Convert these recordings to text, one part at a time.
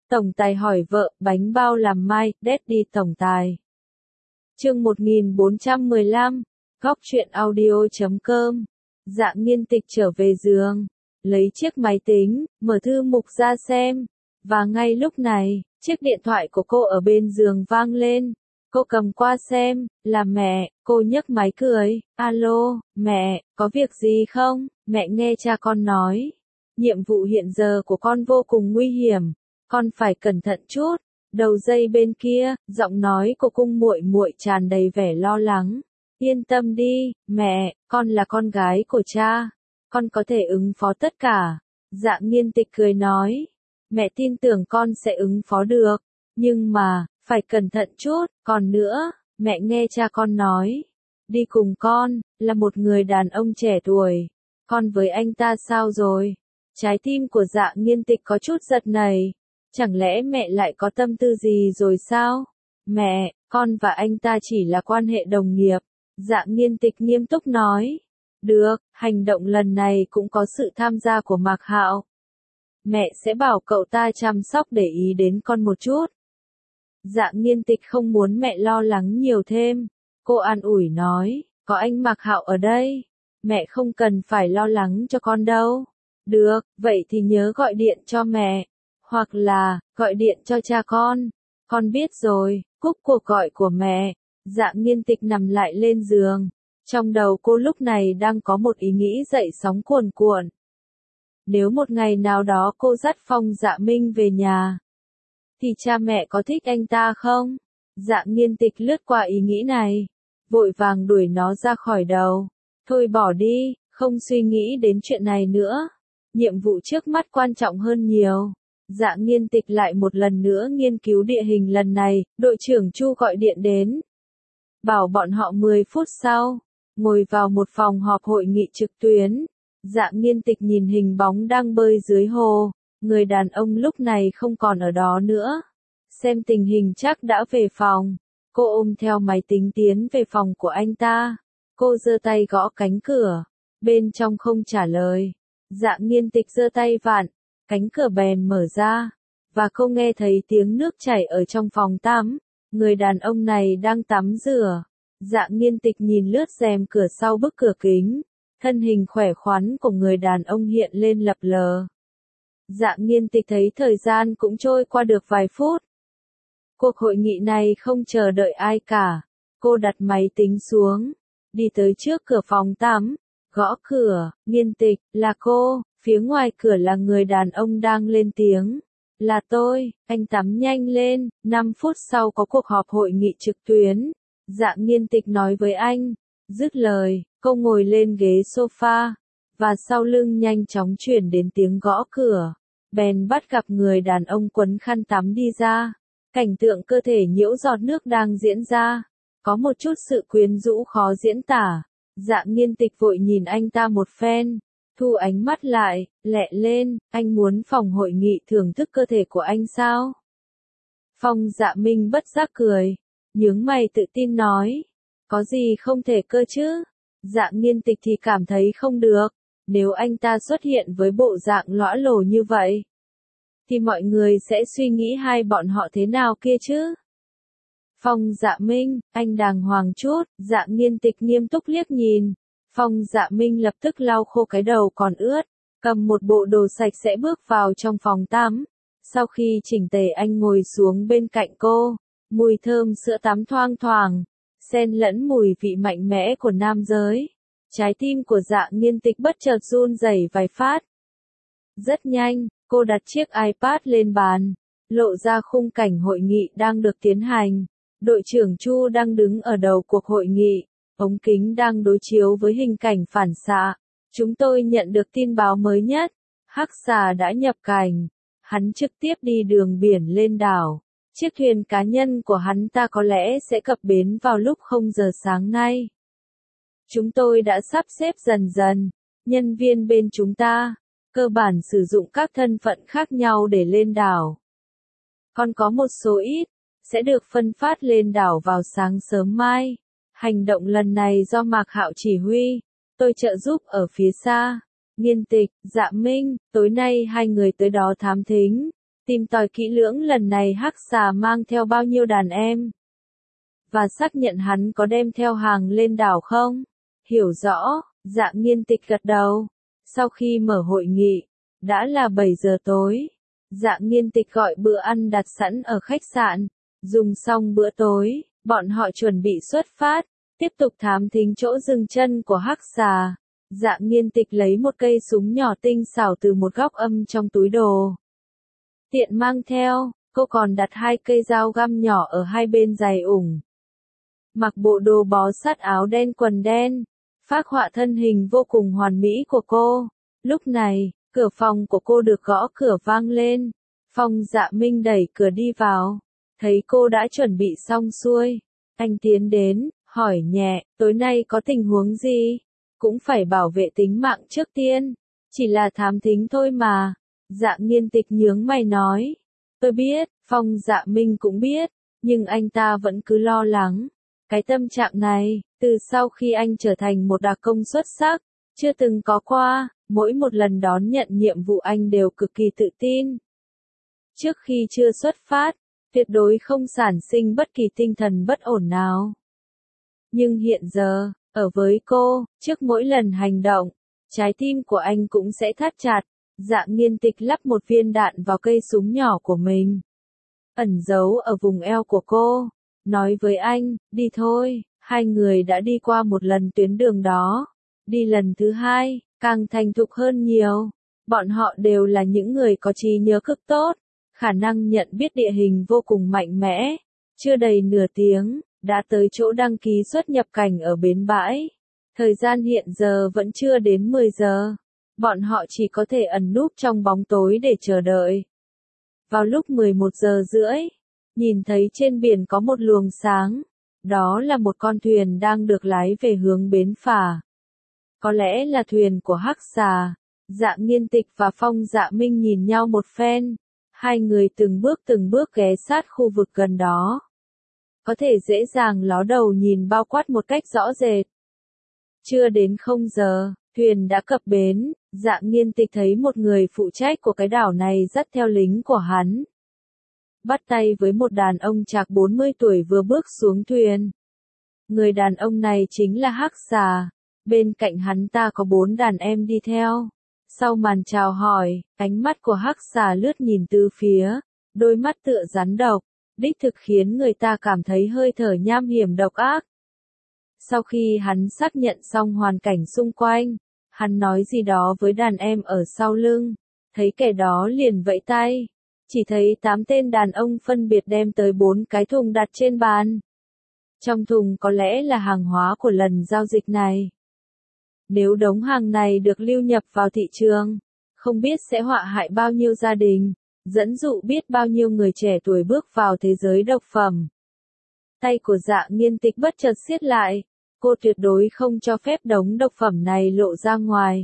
Tổng tài hỏi vợ, bánh bao làm mai, Daddy tổng tài. Chương 1415, góc truyện audio.com. Dạ Nghiên Tịch trở về giường, lấy chiếc máy tính, mở thư mục ra xem, và ngay lúc này, chiếc điện thoại của cô ở bên giường vang lên. Cô cầm qua xem, là mẹ. Cô nhấc máy cười, alo, mẹ, có việc gì không? Mẹ nghe cha con nói, nhiệm vụ hiện giờ của con vô cùng nguy hiểm, con phải cẩn thận chút. Đầu dây bên kia, giọng nói của cung muội muội tràn đầy vẻ lo lắng. Yên tâm đi, mẹ, con là con gái của cha, con có thể ứng phó tất cả. Dạ Nghiên Tịch cười nói, mẹ tin tưởng con sẽ ứng phó được, nhưng mà, phải cẩn thận chút. Còn nữa, mẹ nghe cha con nói, đi cùng con, là một người đàn ông trẻ tuổi. Con với anh ta sao rồi? Trái tim của Dạ Nghiên Tịch có chút giật nảy. Chẳng lẽ mẹ lại có tâm tư gì rồi sao? Mẹ, con và anh ta chỉ là quan hệ đồng nghiệp. Dạ Nghiên Tịch nghiêm túc nói. Được, hành động lần này cũng có sự tham gia của Mạc Hạo. Mẹ sẽ bảo cậu ta chăm sóc để ý đến con một chút. Dạ Nghiên Tịch không muốn mẹ lo lắng nhiều thêm. Cô an ủi nói, có anh Mạc Hạo ở đây, mẹ không cần phải lo lắng cho con đâu. Được, vậy thì nhớ gọi điện cho mẹ, hoặc là, gọi điện cho cha con. Con biết rồi. Cúp cuộc gọi của mẹ, Dạ Nghiên Tịch nằm lại lên giường. Trong đầu cô lúc này đang có một ý nghĩ dậy sóng cuồn cuộn. Nếu một ngày nào đó cô dắt Phong Dạ Minh về nhà, thì cha mẹ có thích anh ta không? Dạ Nghiên Tịch lướt qua ý nghĩ này, vội vàng đuổi nó ra khỏi đầu. Thôi bỏ đi, không suy nghĩ đến chuyện này nữa. Nhiệm vụ trước mắt quan trọng hơn nhiều. Dạ Nghiên Tịch lại một lần nữa nghiên cứu địa hình lần này, đội trưởng Chu gọi điện đến. Bảo bọn họ 10 phút sau, ngồi vào một phòng họp hội nghị trực tuyến. Dạ Nghiên Tịch nhìn hình bóng đang bơi dưới hồ, người đàn ông lúc này không còn ở đó nữa. Xem tình hình chắc đã về phòng. Cô ôm theo máy tính tiến về phòng của anh ta. Cô giơ tay gõ cánh cửa, bên trong không trả lời. Dạ Nghiên Tịch giơ tay vặn, cánh cửa bèn mở ra, và cô nghe thấy tiếng nước chảy ở trong phòng tắm. Người đàn ông này đang tắm rửa. Dạ Nghiên Tịch nhìn lướt rèm cửa sau bức cửa kính, thân hình khỏe khoắn của người đàn ông hiện lên lập lờ. Dạ Nghiên Tịch thấy thời gian cũng trôi qua được vài phút. Cuộc hội nghị này không chờ đợi ai cả. Cô đặt máy tính xuống, đi tới trước cửa phòng tắm, gõ cửa. Nghiên Tịch, là cô. Phía ngoài cửa là người đàn ông đang lên tiếng. Là tôi, anh tắm nhanh lên. 5 phút sau có cuộc họp hội nghị trực tuyến. Dạ Nghiên Tịch nói với anh. Dứt lời, cô ngồi lên ghế sofa, và sau lưng nhanh chóng chuyển đến tiếng gõ cửa. Bèn bắt gặp người đàn ông quấn khăn tắm đi ra. Cảnh tượng cơ thể nhiễu giọt nước đang diễn ra. Có một chút sự quyến rũ khó diễn tả. Dạ Nghiên Tịch vội nhìn anh ta một phen. Thu ánh mắt lại, lẹ lên, anh muốn phòng hội nghị thưởng thức cơ thể của anh sao? Phong Dạ Minh bất giác cười, nhướng mày tự tin nói, có gì không thể cơ chứ? Dạ Nghiên Tịch thì cảm thấy không được, nếu anh ta xuất hiện với bộ dạng lõa lồ như vậy, thì mọi người sẽ suy nghĩ hai bọn họ thế nào kia chứ? Phong Dạ Minh, anh đàng hoàng chút. Dạ Nghiên Tịch nghiêm túc liếc nhìn. Phong Dạ Minh lập tức lau khô cái đầu còn ướt, cầm một bộ đồ sạch sẽ bước vào trong phòng tắm. Sau khi chỉnh tề anh ngồi xuống bên cạnh cô, mùi thơm sữa tắm thoang thoảng, xen lẫn mùi vị mạnh mẽ của nam giới. Trái tim của Dạ Nghiên Tịch bất chợt run rẩy vài phát. Rất nhanh, cô đặt chiếc iPad lên bàn, lộ ra khung cảnh hội nghị đang được tiến hành. Đội trưởng Chu đang đứng ở đầu cuộc hội nghị. Ống kính đang đối chiếu với hình cảnh phản xạ. Chúng tôi nhận được tin báo mới nhất. Hắc xà đã nhập cảnh. Hắn trực tiếp đi đường biển lên đảo. Chiếc thuyền cá nhân của hắn ta có lẽ sẽ cập bến vào lúc 0 giờ sáng nay. Chúng tôi đã sắp xếp dần dần. Nhân viên bên chúng ta, cơ bản sử dụng các thân phận khác nhau để lên đảo. Còn có một số ít, sẽ được phân phát lên đảo vào sáng sớm mai. Hành động lần này do Mạc Hạo chỉ huy, tôi trợ giúp ở phía xa. Nghiên Tịch, Dạ Minh, tối nay hai người tới đó thám thính, tìm tòi kỹ lưỡng lần này Hắc Xà mang theo bao nhiêu đàn em, và xác nhận hắn có đem theo hàng lên đảo không. Hiểu rõ, Dạ Nghiên Tịch gật đầu. Sau khi mở hội nghị, đã là 7 giờ tối. Dạ Nghiên Tịch gọi bữa ăn đặt sẵn ở khách sạn. Dùng xong bữa tối, bọn họ chuẩn bị xuất phát, tiếp tục thám thính chỗ dừng chân của Hắc Xà. Dạ Nghiên Tịch lấy một cây súng nhỏ tinh xảo từ một góc âm trong túi đồ. Tiện mang theo, cô còn đặt 2 cây dao găm nhỏ ở hai bên giày ủng. Mặc bộ đồ bó sát áo đen quần đen, phác họa thân hình vô cùng hoàn mỹ của cô. Lúc này, cửa phòng của cô được gõ cửa vang lên. Phong Dạ Minh đẩy cửa đi vào, thấy cô đã chuẩn bị xong xuôi. Anh tiến đến, hỏi nhẹ, tối nay có tình huống gì? Cũng phải bảo vệ tính mạng trước tiên. Chỉ là thám thính thôi mà. Dạ Nghiên Tịch nhướng mày nói. Tôi biết, Phong Dạ Minh cũng biết, nhưng anh ta vẫn cứ lo lắng. Cái tâm trạng này, từ sau khi anh trở thành một đặc công xuất sắc, chưa từng có qua, mỗi một lần đón nhận nhiệm vụ anh đều cực kỳ tự tin. Trước khi chưa xuất phát, tuyệt đối không sản sinh bất kỳ tinh thần bất ổn nào. Nhưng hiện giờ, ở với cô, trước mỗi lần hành động, trái tim của anh cũng sẽ thắt chặt. Dạ Nghiên Tịch lắp một viên đạn vào cây súng nhỏ của mình, ẩn giấu ở vùng eo của cô. Nói với anh, đi thôi. Hai người đã đi qua một lần tuyến đường đó. Đi lần thứ hai, càng thành thục hơn nhiều. Bọn họ đều là những người có trí nhớ cực tốt, khả năng nhận biết địa hình vô cùng mạnh mẽ. Chưa đầy nửa tiếng, đã tới chỗ đăng ký xuất nhập cảnh ở bến bãi. Thời gian hiện giờ vẫn chưa đến 10 giờ. Bọn họ chỉ có thể ẩn núp trong bóng tối để chờ đợi. Vào lúc 11 giờ rưỡi, nhìn thấy trên biển có một luồng sáng. Đó là một con thuyền đang được lái về hướng bến phà. Có lẽ là thuyền của Hắc Xà. Dạ Nghiên Tịch và Phong Dạ Minh nhìn nhau một phen. Hai người từng bước ghé sát khu vực gần đó. Có thể dễ dàng ló đầu nhìn bao quát một cách rõ rệt. Chưa đến 0 giờ, thuyền đã cập bến. Dạ Nghiên Tịch thấy một người phụ trách của cái đảo này dắt theo lính của hắn. Bắt tay với một đàn ông chạc 40 tuổi vừa bước xuống thuyền. Người đàn ông này chính là Hắc Xà. Bên cạnh hắn ta có 4 đàn em đi theo. Sau màn chào hỏi, ánh mắt của Hắc Xà lướt nhìn tứ phía. Đôi mắt tựa rắn độc, đích thực khiến người ta cảm thấy hơi thở nham hiểm độc ác. Sau khi hắn xác nhận xong hoàn cảnh xung quanh, hắn nói gì đó với đàn em ở sau lưng. Thấy kẻ đó liền vẫy tay. Chỉ thấy 8 tên đàn ông phân biệt đem tới 4 cái thùng đặt trên bàn. Trong thùng có lẽ là hàng hóa của lần giao dịch này. Nếu đống hàng này được lưu nhập vào thị trường, không biết sẽ họa hại bao nhiêu gia đình, dẫn dụ biết bao nhiêu người trẻ tuổi bước vào thế giới độc phẩm. Tay của Dạ Nghiên Tịch bất chợt siết lại, cô tuyệt đối không cho phép đống độc phẩm này lộ ra ngoài.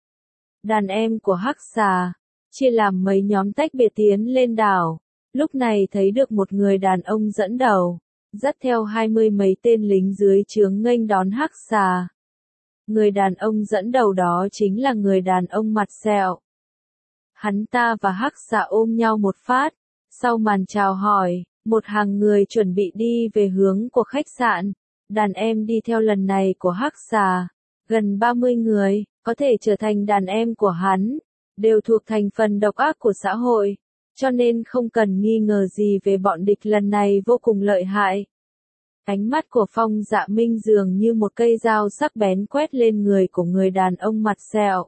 Đàn em của Hắc Xà chia làm mấy nhóm tách biệt tiến lên đảo. Lúc này thấy được một người đàn ông dẫn đầu, dắt theo 20 mấy tên lính dưới trướng nghênh đón Hắc Xà. Người đàn ông dẫn đầu đó chính là người đàn ông mặt sẹo. Hắn ta và Hắc Xà ôm nhau một phát, sau màn chào hỏi, một hàng người chuẩn bị đi về hướng của khách sạn. Đàn em đi theo lần này của Hắc Xà, gần 30 người, có thể trở thành đàn em của hắn, đều thuộc thành phần độc ác của xã hội, cho nên không cần nghi ngờ gì về bọn địch lần này vô cùng lợi hại. Ánh mắt của Phong Dạ Minh dường như một cây dao sắc bén quét lên người của người đàn ông mặt sẹo.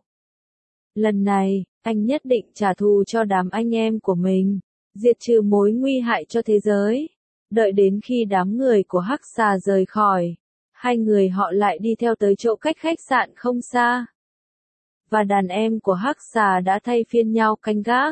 Lần này, anh nhất định trả thù cho đám anh em của mình, diệt trừ mối nguy hại cho thế giới. Đợi đến khi đám người của Hắc Xà rời khỏi, hai người họ lại đi theo tới chỗ cách khách sạn không xa. Và đàn em của Hắc Xà đã thay phiên nhau canh gác.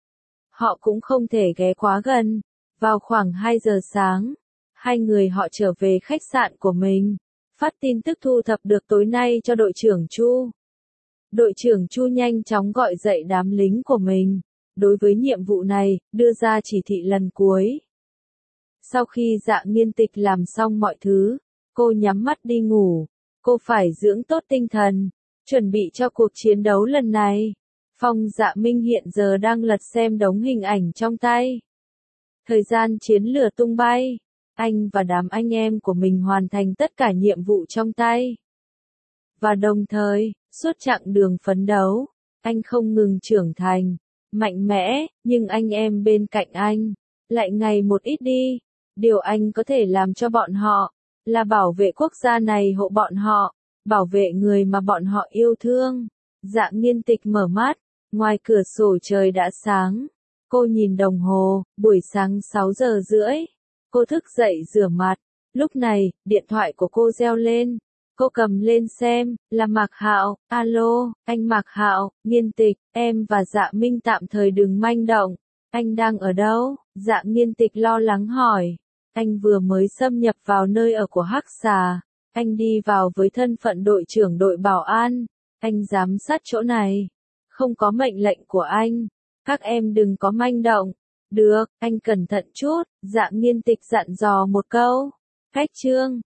Họ cũng không thể ghé quá gần. Vào khoảng 2 giờ sáng, hai người họ trở về khách sạn của mình, phát tin tức thu thập được tối nay cho đội trưởng Chu. Đội trưởng Chu nhanh chóng gọi dậy đám lính của mình, đối với nhiệm vụ này, đưa ra chỉ thị lần cuối. Sau khi Dạ Nghiên Tịch làm xong mọi thứ, cô nhắm mắt đi ngủ. Cô phải dưỡng tốt tinh thần, chuẩn bị cho cuộc chiến đấu lần này. Phong Dạ Minh hiện giờ đang lật xem đống hình ảnh trong tay. Thời gian chiến lửa tung bay, anh và đám anh em của mình hoàn thành tất cả nhiệm vụ trong tay. Và đồng thời, suốt chặng đường phấn đấu, anh không ngừng trưởng thành, mạnh mẽ, nhưng anh em bên cạnh anh lại ngày một ít đi. Điều anh có thể làm cho bọn họ là bảo vệ quốc gia này, hộ bọn họ, bảo vệ người mà bọn họ yêu thương. Dạ Nghiên Tịch mở mắt, ngoài cửa sổ trời đã sáng. Cô nhìn đồng hồ, buổi sáng 6 giờ rưỡi. Cô thức dậy rửa mặt. Lúc này, điện thoại của cô reo lên. Cô cầm lên xem, là Mạc Hạo. Alo, anh Mạc Hạo, Nghiên Tịch, em và Dạ Minh tạm thời đừng manh động. Anh đang ở đâu? Dạ Nghiên Tịch lo lắng hỏi. Anh vừa mới xâm nhập vào nơi ở của Hắc Xà. Anh đi vào với thân phận đội trưởng đội bảo an. Anh giám sát chỗ này. Không có mệnh lệnh của anh. Các em đừng có manh động. Được, anh cẩn thận chút. Dạ Nghiên Tịch dặn dò một câu. Khách trương,